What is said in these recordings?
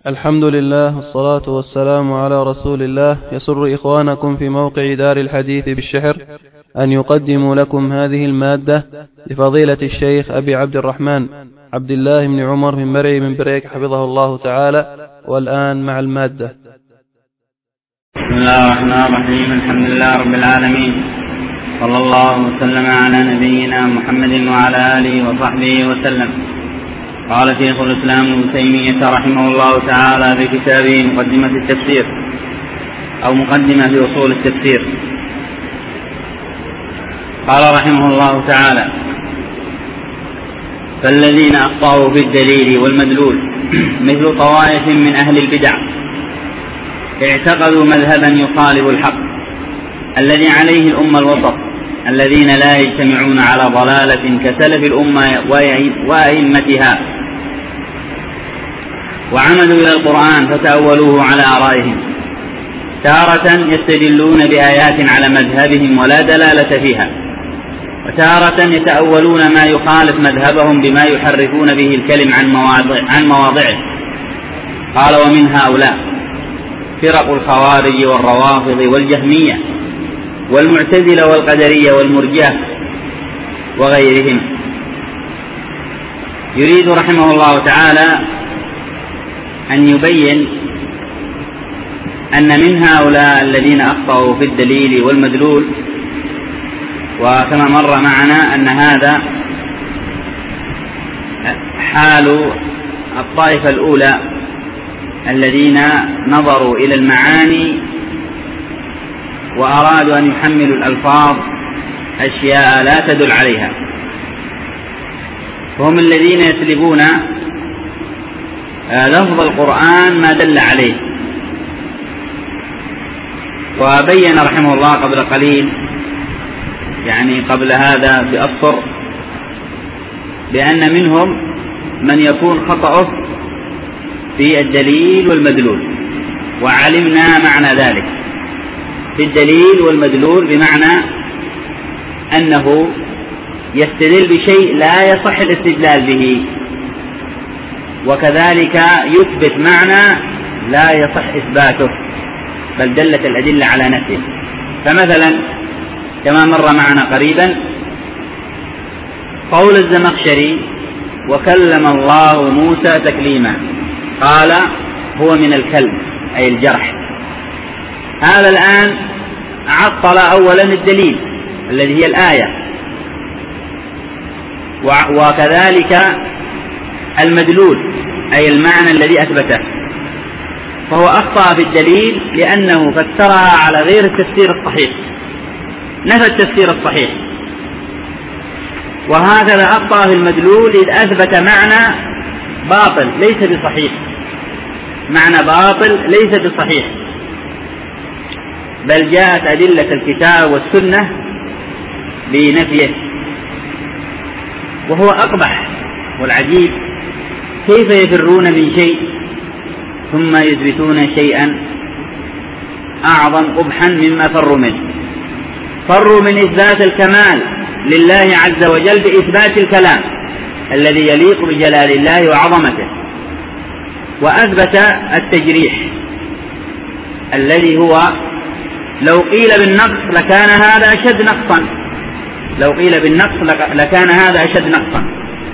الحمد لله والصلاة والسلام على رسول الله. يسر إخوانكم في موقع دار الحديث بالشحر أن يقدموا لكم هذه المادة لفضيلة الشيخ أبي عبد الرحمن عبد الله بن عمر من مرعي من بريك حفظه الله تعالى. والآن مع المادة. بسم الله الرحمن الرحيم. الحمد لله رب العالمين، صلى الله وسلم على نبينا محمد وعلى آله وصحبه وسلم. قال شيخ الإسلام ابن تيمية رحمه الله تعالى في كتابه مقدمة التفسير أو مقدمة في أصول التفسير، قال رحمه الله تعالى: فالذين أخطأوا في الدليل والمدلول مثل طوائف من أهل البدع اعتقدوا مذهبا يخالف الحق الذي عليه الأمة الوسط، الذين لا يجتمعون على ضلالة كسلف الأمة وأئمتها، وعمدوا إلى القرآن فتأولوه على آرائهم، تارة يستدلون بآيات على مذهبهم ولا دلالة فيها، وتارة يتأولون ما يخالف مذهبهم بما يحرفون به الكلم عن مواضعه. قال: ومن هؤلاء فرق الخوارج والروافض والجهمية والمعتزلة والقدرية والمرجئة وغيرهم. يريد رحمه الله تعالى أن يبين أن من هؤلاء الذين أخطأوا في الدليل والمدلول، وكما مر معنا أن هذا حال الطائفة الأولى الذين نظروا إلى المعاني وأرادوا أن يحملوا الألفاظ أشياء لا تدل عليها، وهم الذين يسلبون لفظ القرآن ما دل عليه. وبين رحمه الله قبل قليل، يعني قبل هذا بأسطر، بأن منهم من يكون خطأه في الدليل والمدلول، وعلمنا معنى ذلك. في الدليل والمدلول بمعنى أنه يستدل بشيء لا يصح الاستدلال به، وكذلك يثبت معنى لا يصح إثباته بل دلت الأدلة على نفسه. فمثلا كما مر معنا قريبا قول الزمخشري: وكلم الله موسى تكليما، قال: هو من الكلم أي الجرح. هذا الآن عطل أولا الدليل الذي هي الآية، وكذلك المدلول أي المعنى الذي أثبته، فهو أخطأ في الدليل لأنه فسرها على غير التفسير الصحيح، نفى التفسير الصحيح. وهكذا أخطأ في المدلول إذ أثبت معنى باطل ليس بصحيح، معنى باطل ليس بصحيح، بل جاءت أدلة الكتاب والسنة بنفيه. وهو أقبح والعجيب كيف يفرون من شيء ثم يثبتون شيئا أعظم قبحا مما فروا منه. فروا من إثبات الكمال لله عز وجل بإثبات الكلام الذي يليق بجلال الله وعظمته، وأثبت التجريح الذي هو لو قيل بالنقص لكان هذا أشد نقصا، لو قيل بالنقص لكان هذا أشد نقصا.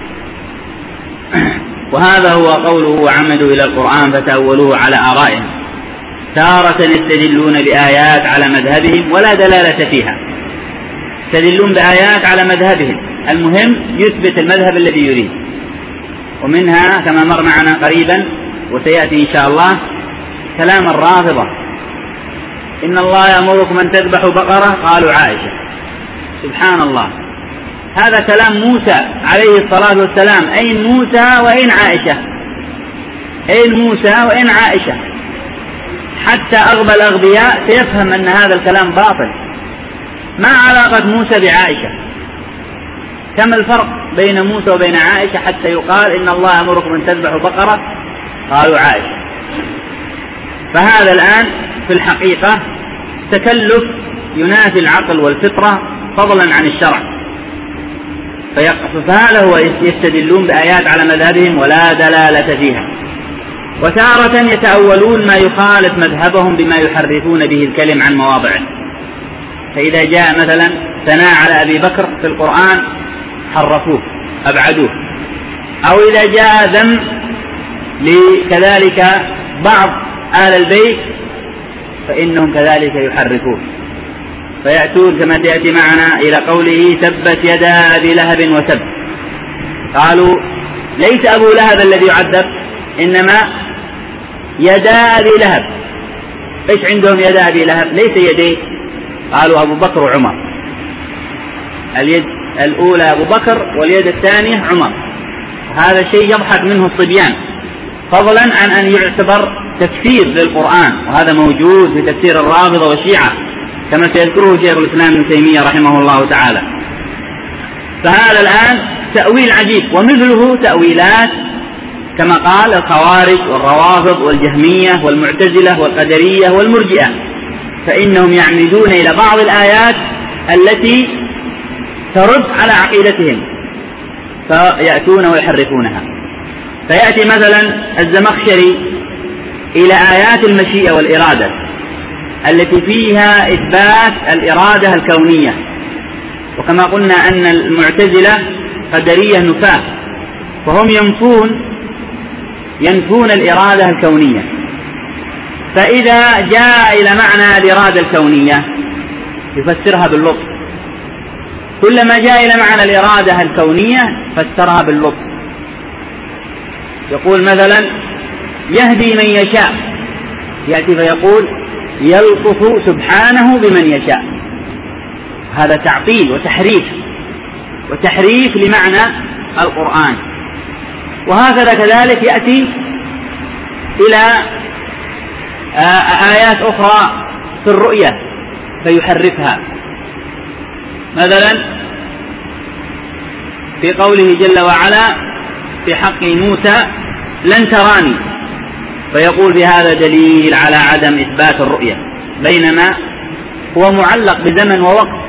وهذا هو قوله: وعمدوا إلى القرآن فتأولوه على آرائهم، تارة يستدلون بآيات على مذهبهم ولا دلالة فيها، يستدلون بآيات على مذهبهم، المهم يثبت المذهب الذي يريد. ومنها كما مر معنا قريبا وسيأتي إن شاء الله كلام الرافضة: إن الله يأمركم أن تذبحوا بقرة، قالوا عائشة. سبحان الله، هذا كلام موسى عليه الصلاة والسلام. أين موسى وأين عائشة؟ أين موسى وأين عائشة؟ حتى أغبى الأغبياء سيفهم أن هذا الكلام باطل. ما علاقة موسى بعائشة؟ كم الفرق بين موسى وبين عائشة حتى يقال إن الله يأمركم أن تذبحوا بقرة، قالوا عائشة؟ فهذا الآن في الحقيقة تكلف ينافي العقل والفطرة فضلا عن الشرع. فهذا هو يستدلون بآيات على مذهبهم ولا دلالة فيها، وتارة يتأولون ما يخالف مذهبهم بما يحرفون به الكلم عن مواضعه. فإذا جاء مثلا ثناء على أبي بكر في القرآن حرفوه أبعدوه، أو إذا جاء ذم لكذلك بعض آل البيت فإنهم كذلك يحرفوه، فيأتون كما تأتي معنا إلى قوله تبت يدا أبي لهب وتب. قالوا ليس أبو لهب الذي يعذب، إنما يدا أبي لهب. إيش عندهم يدا أبي لهب؟ ليس يديه، قالوا أبو بكر وعمر، اليد الأولى أبو بكر واليد الثانية عمر. هذا شيء يضحك منه الصبيان، فضلا عن أن يعتبر تفسير للقرآن، وهذا موجود في تفسير الرافضة والشيعة كما سيذكره شيخ الإسلام ابن تيمية رحمه الله تعالى. فهذا الآن تأويل عجيب، ومثله تأويلات كما قال الخوارج والروافض والجهمية والمعتزلة والقدرية والمرجئة، فإنهم يعمدون إلى بعض الآيات التي ترد على عقيدتهم فيأتون ويحرفونها. فيأتي مثلا الزمخشري إلى آيات المشيئة والإرادة التي فيها إثبات الإرادة الكونية، وكما قلنا أن المعتزلة قدرية نفاة، فهم ينفون الإرادة الكونية. فإذا جاء إلى معنى الإرادة الكونية يفسرها باللطف، كلما جاء إلى معنى الإرادة الكونية فسرها باللطف. يقول مثلا يهدي من يشاء، يأتي فيقول يلطف سبحانه بمن يشاء. هذا تعطيل وتحريف لمعنى القرآن. وهكذا كذلك يأتي إلى آيات أخرى في الرؤية فيحرفها، مثلا في قوله جل وعلا في حق موسى لن تراني، فيقول بهذا دليل على عدم إثبات الرؤية، بينما هو معلق بزمن ووقت،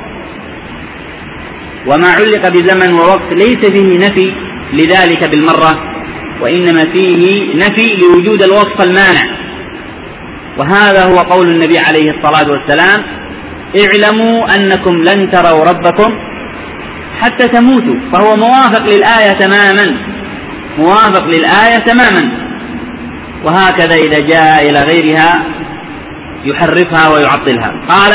وما علق بزمن ووقت ليس فيه نفي لذلك بالمرة، وإنما فيه نفي لوجود الوصف المانع. وهذا هو قول النبي عليه الصلاة والسلام اعلموا أنكم لن تروا ربكم حتى تموتوا، فهو موافق للآية تماما. وهكذا إذا جاء إلى غيرها يحرفها ويعطلها. قال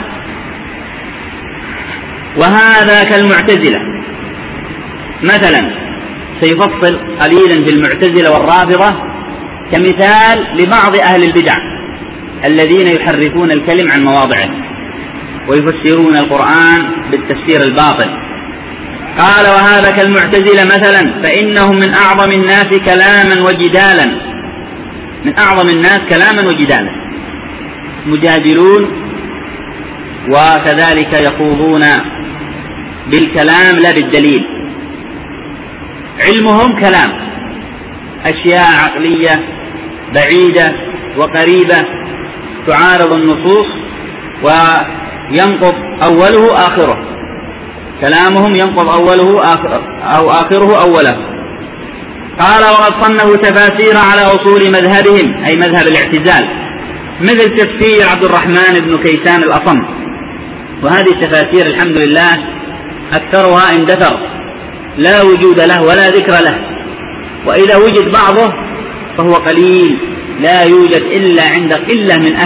وهذا كالمعتزلة مثلا، سيفصل قليلا في المعتزلة والرافضة كمثال لبعض أهل البدع الذين يحرفون الكلم عن مواضعه ويفسرون القرآن بالتفسير الباطل. قال وهذا كالمعتزلة مثلا فإنهم من أعظم الناس كلاما وجدالا، مجادلون وكذلك يخوضون بالكلام لا بالدليل. علمهم كلام، أشياء عقلية بعيدة وقريبة تعارض النصوص وينقض أوله آخره، كلامهم ينقض أوله أو آخره أوله. قال وقد صنفوا تفاسير على أصول مذهبهم، أي مذهب الاعتزال، مثل تفسير عبد الرحمن بن كيسان الأصم. وهذه التفاسير الحمد لله أكثرها اندثر، لا وجود له ولا ذكر له، وإذا وجد بعضه فهو قليل، لا يوجد إلا عند قلة من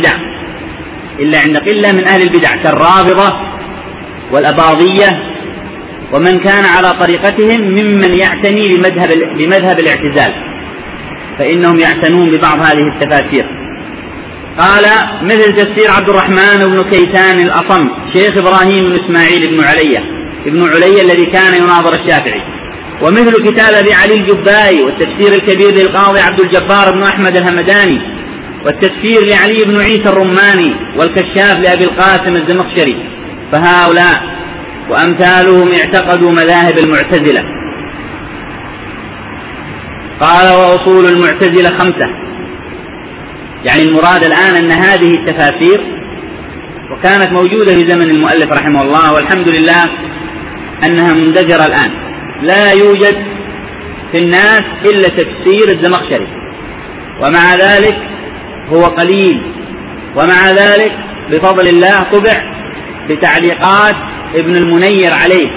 أهل البدع كالرافضة والأباضية ومن كان على طريقتهم ممن يعتني بمذهب الاعتزال، فإنهم يعتنون ببعض هذه التفاسير. قال مثل تفسير عبد الرحمن بن كيسان الأصم شيخ إبراهيم بن إسماعيل بن علي الذي كان يناظر الشافعي، ومثل كتاب أبي علي الجبائي والتفسير الكبير للقاضي عبد الجبار بن أحمد الهمداني، والتفسير لعلي بن عيسى الرماني، والكشاف لأبي القاسم الزمخشري. فهؤلاء وأمثالهم اعتقدوا مذاهب المعتزلة. قال وأصول المعتزلة 5، يعني المراد الآن أن هذه التفاسير وكانت موجودة في زمن المؤلف رحمه الله، والحمد لله أنها مندثرة الآن، لا يوجد في الناس إلا تفسير الزمخشري، ومع ذلك هو قليل، ومع ذلك بفضل الله طبع بتعليقات ابن المنير عليه،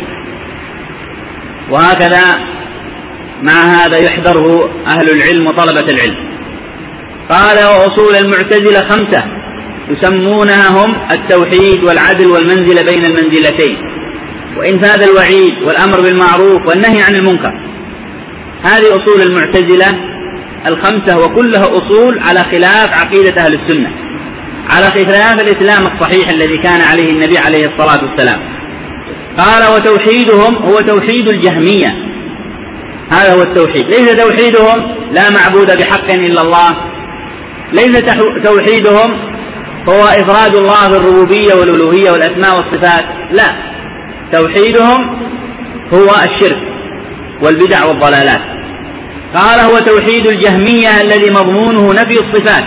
وهكذا مع هذا يحذره أهل العلم وطلبة العلم. قال: وأصول المعتزلة 5 يسمونها هم التوحيد والعدل والمنزلة بين المنزلتين وإنفاذ الوعيد والأمر بالمعروف والنهي عن المنكر. هذه أصول المعتزلة 5، وكلها أصول على خلاف عقيدة أهل السنة، على خلاف الإسلام الصحيح الذي كان عليه النبي عليه الصلاة والسلام. قال: وتوحيدهم هو توحيد الجهمية، هذا هو التوحيد، ليس توحيدهم لا معبود بحق إلا الله، ليس توحيدهم هو إفراد الله بالربوبية والألوهية والأسماء والصفات، لا، توحيدهم هو الشرك والبدع والضلالات. قال: هو توحيد الجهمية الذي مضمونه نفي الصفات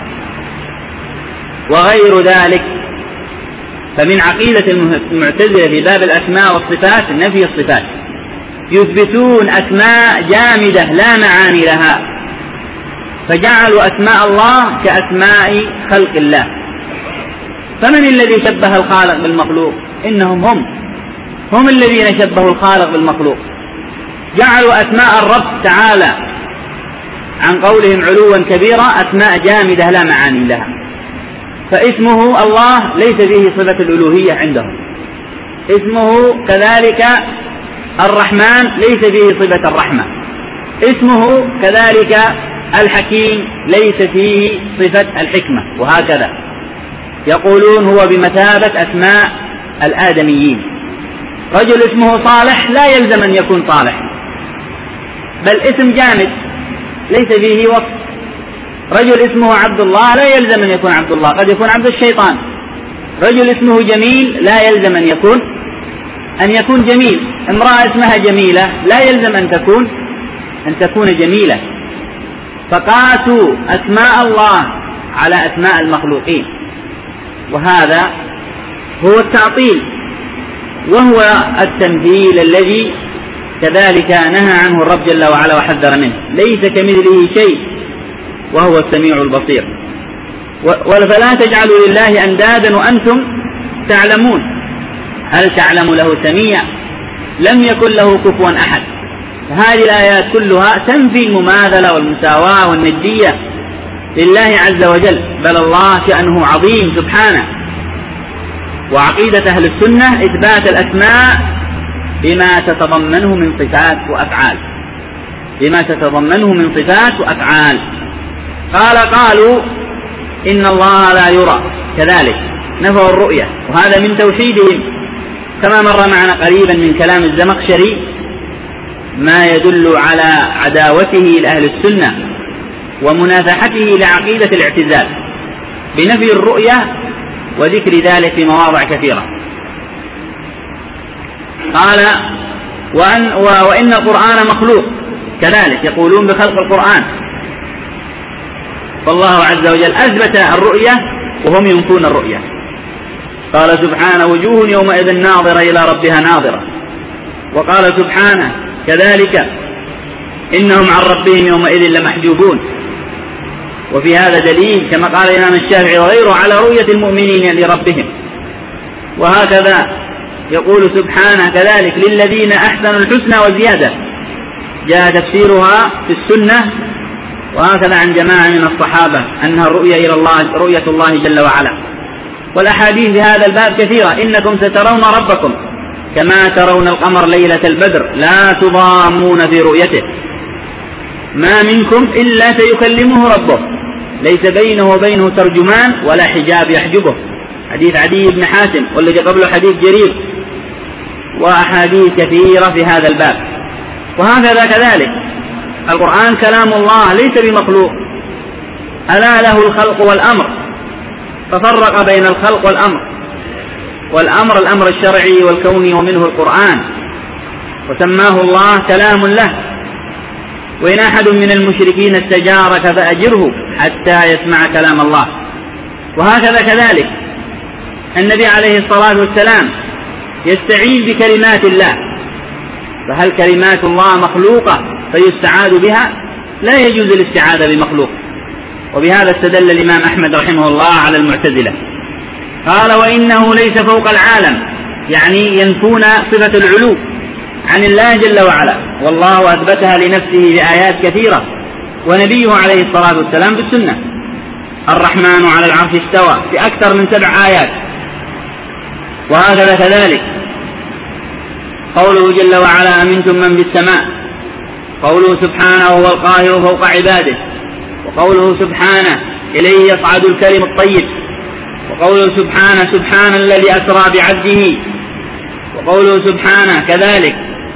وغير ذلك. فمن عقيدة المعتزلة في باب الأسماء والصفات نفي الصفات، يثبتون أسماء جامدة لا معاني لها، فجعلوا أسماء الله كأسماء خلق الله. فمن الذي شبه الخالق بالمخلوق؟ إنهم هم الذين شبهوا الخالق بالمخلوق، جعلوا أسماء الرب تعالى عن قولهم علوا كبيرا أسماء جامدة لا معاني لها. فاسمه الله ليس فيه صفة الألوهية عندهم، اسمه كذلك الرحمن ليس فيه صفة الرحمة، اسمه كذلك الحكيم ليس فيه صفة الحكمة، وهكذا يقولون هو بمثابة أسماء الآدميين. رجل اسمه صالح لا يلزم أن يكون صالح، بل اسم جامد ليس فيه وصف. رجل اسمه عبد الله لا يلزم أن يكون عبد الله، قد يكون عبد الشيطان. رجل اسمه جميل لا يلزم أن يكون جميل. امرأة اسمها جميلة لا يلزم أن تكون جميلة. فقاسوا أسماء الله على أسماء المخلوقين، وهذا هو التعطيل وهو التمثيل الذي كذلك نهى عنه الرب جل وعلا وحذر منه. ليس كمثله شيء وهو السميع البصير. فلا تجعلوا لله أندادا وأنتم تعلمون. هل تعلم له سميع؟ لم يكن له كفوا أحد. هذه الآيات كلها تنفي المماثلة والمساواة والندية لله عز وجل، بل الله شأنه عظيم سبحانه. وعقيدة أهل السنة إثبات الأسماء بما تتضمنه من صفات وأفعال، قالوا إن الله لا يرى، كذلك نفوا الرؤية، وهذا من توحيدهم، كما مر معنا قريبا من كلام الزمخشري ما يدل على عداوته لأهل السنة ومنافحته لعقيدة الاعتزال بنفي الرؤية وذكر ذلك في مواضع كثيرة. قال: وإن القرآن مخلوق، كذلك يقولون بخلق القرآن، فالله عز وجل أثبت الرؤية وهم ينفون الرؤية. قال سبحانه: وجوه يومئذ ناظرة إلى ربها ناظرة. وقال سبحانه كذلك: إنهم عن ربهم يومئذ لمحجوبون. وفي هذا دليل كما قال الإمام الشافعي وغيره على رؤية المؤمنين لربهم. وهكذا يقول سبحانه كذلك: للذين أحسنوا الحسنى وزيادة، جاء تفسيرها في السنة وهكذا عن جماعة من الصحابة أنها الرؤية إلى الله، رؤية الله جل وعلا. والأحاديث في هذا الباب كثيرة: إنكم سترون ربكم كما ترون القمر ليلة البدر لا تضامون في رؤيته، ما منكم إلا سيكلمه ربه ليس بينه وبينه ترجمان ولا حجاب يحجبه، حديث عدي بن حاتم، والذي قبله حديث جرير، وأحاديث كثيرة في هذا الباب. وهكذا كذلك القرآن كلام الله ليس بمخلوق، ألا له الخلق والأمر، ففرق بين الخلق والأمر الأمر الشرعي والكوني ومنه القرآن، وسماه الله كلام له. وإن أحد من المشركين استجارك فأجره حتى يسمع كلام الله. وهكذا كذلك النبي عليه الصلاة والسلام يستعيذ بكلمات الله، فهل كلمات الله مخلوقة فيستعاذ بها؟ لا يجوز الاستعاذة بمخلوق، وبهذا استدل الإمام أحمد رحمه الله على المعتزلة. قال وإنه ليس فوق العالم، يعني ينفون صفة العلو عن الله جل وعلا، والله أثبتها لنفسه بآيات كثيرة، ونبيه عليه الصلاة والسلام بالسنة. الرحمن على العرش استوى في أكثر من 7 آيات. وهكذا كذلك قوله جل وعلا أمنتم من في السماء، قوله سبحانه هو القاهر فوق عباده، وقوله سبحانه إليه يصعد الكلم الطيب، وقوله سبحانه سبحان الذي أسرى بعبده، وقوله سبحانه كذلك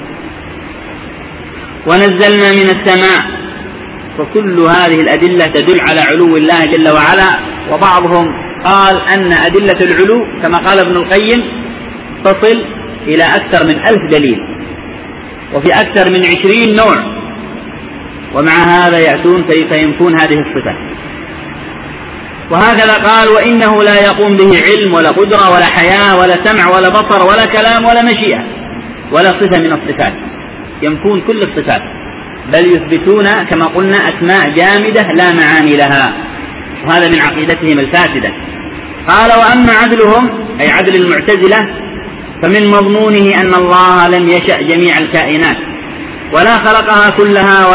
ونزلنا من السماء. فكل هذه الأدلة تدل على علو الله جل وعلا. وبعضهم قال أن أدلة العلو كما قال ابن القيم تصل إلى أكثر من 1000 دليل، وفي أكثر من 20 نوع، ومع هذا يأتون كيف ينفون هذه الصفة. وهكذا قال وإنه لا يقوم به علم ولا قدرة ولا حياة ولا سمع ولا بصر ولا كلام ولا مشيئة ولا صفة من الصفات، ينفون كل الصفات، بل يثبتون كما قلنا أسماء جامدة لا معاني لها، وهذا من عقيدتهم الفاسدة. قال وأما عدلهم أي عدل المعتزلة فمن مضمونه أن الله لم يشأ جميع الكائنات ولا خلقها كلها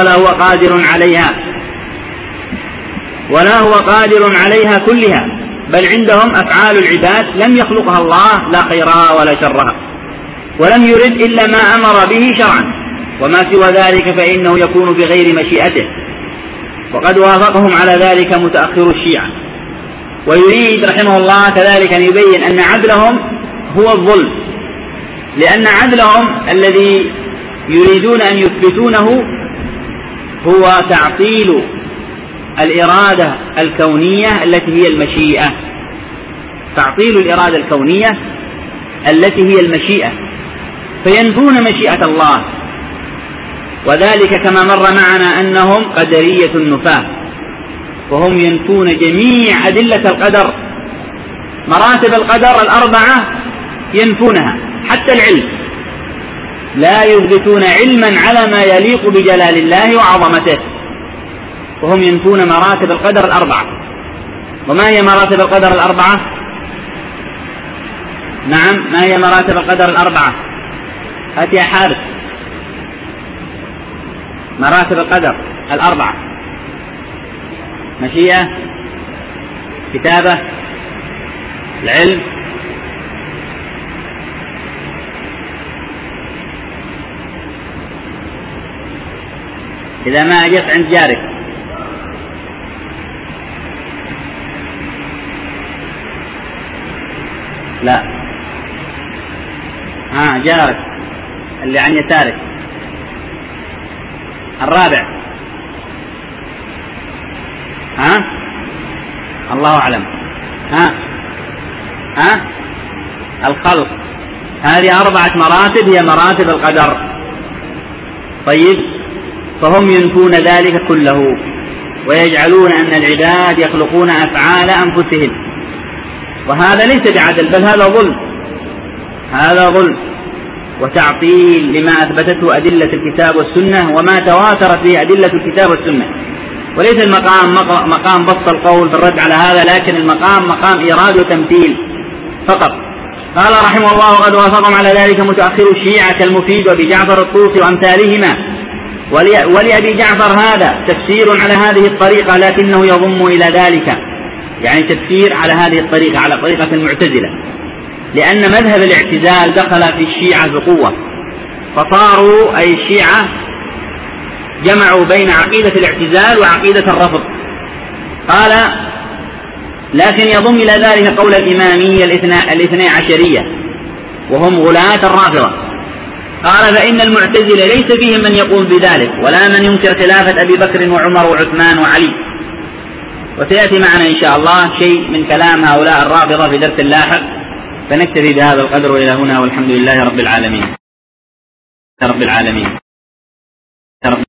ولا هو قادر عليها كلها، بل عندهم أفعال العباد لم يخلقها الله لا خيرها ولا شرها، ولم يرد إلا ما أمر به شرعا، وما سوى ذلك فإنه يكون بغير مشيئته. وقد وافقهم على ذلك متأخر الشيعة. ويريد رحمه الله كذلك أن يبين أن عدلهم هو الظلم، لأن عدلهم الذي يريدون أن يثبتونه هو تعطيل الإرادة الكونية التي هي المشيئة، تعطيل الإرادة الكونية التي هي المشيئة، فينفون مشيئة الله. وذلك كما مر معنا أنهم قدرية النفاة، وهم ينفون جميع أدلة القدر، مراتب القدر 4 ينفونها، حتى العلم لا يثبتون علما على ما يليق بجلال الله وعظمته، وهم ينفون مراتب القدر 4. وما هي مراتب القدر 4؟ نعم، ما هي مراتب القدر 4؟ هات يا حارس. مراتب القدر 4: مشيئة، كتابة، العلم، إذا ما أجت عند جارك. لا، جارك اللي عن يسارك. الرابع الله أعلم. الخلق. هذه 4 مراتب هي مراتب القدر. طيب، فهم ينفون ذلك كله، ويجعلون أن العباد يخلقون أفعال أنفسهم، وهذا ليس بعدل، بل هذا ظلم وتعطيل لما أثبتته أدلة الكتاب والسنة وما تواترت به أدلة الكتاب والسنة. وليس المقام مقام بسط القول بالرد على هذا، لكن المقام مقام إيراد وتمثيل فقط. قال رحمه الله وقد وافقهم على ذلك متأخر الشيعة كالمفيد وأبي جعفر الطوسي وأمثالهما. ولأبي جعفر هذا تفسير على هذه الطريقة، لكنه يضم إلى ذلك، يعني تفسير على هذه الطريقة، على طريقة المعتزلة، لأن مذهب الاعتزال دخل في الشيعة بقوة، فصاروا أي الشيعة جمعوا بين عقيدة الاعتزال وعقيدة الرفض. قال لكن يضم إلى ذلك قول الإمامية 12 وهم غلاة الرافضة. قال فإن المعتزلة ليس فيهم من يقول بذلك، ولا من ينكر خلافة أبي بكر وعمر وعثمان وعلي. وسيأتي معنا إن شاء الله شيء من كلام هؤلاء الرافضة في درس لاحق، فنكتفي بهذا القدر وإلى هنا، والحمد لله رب العالمين.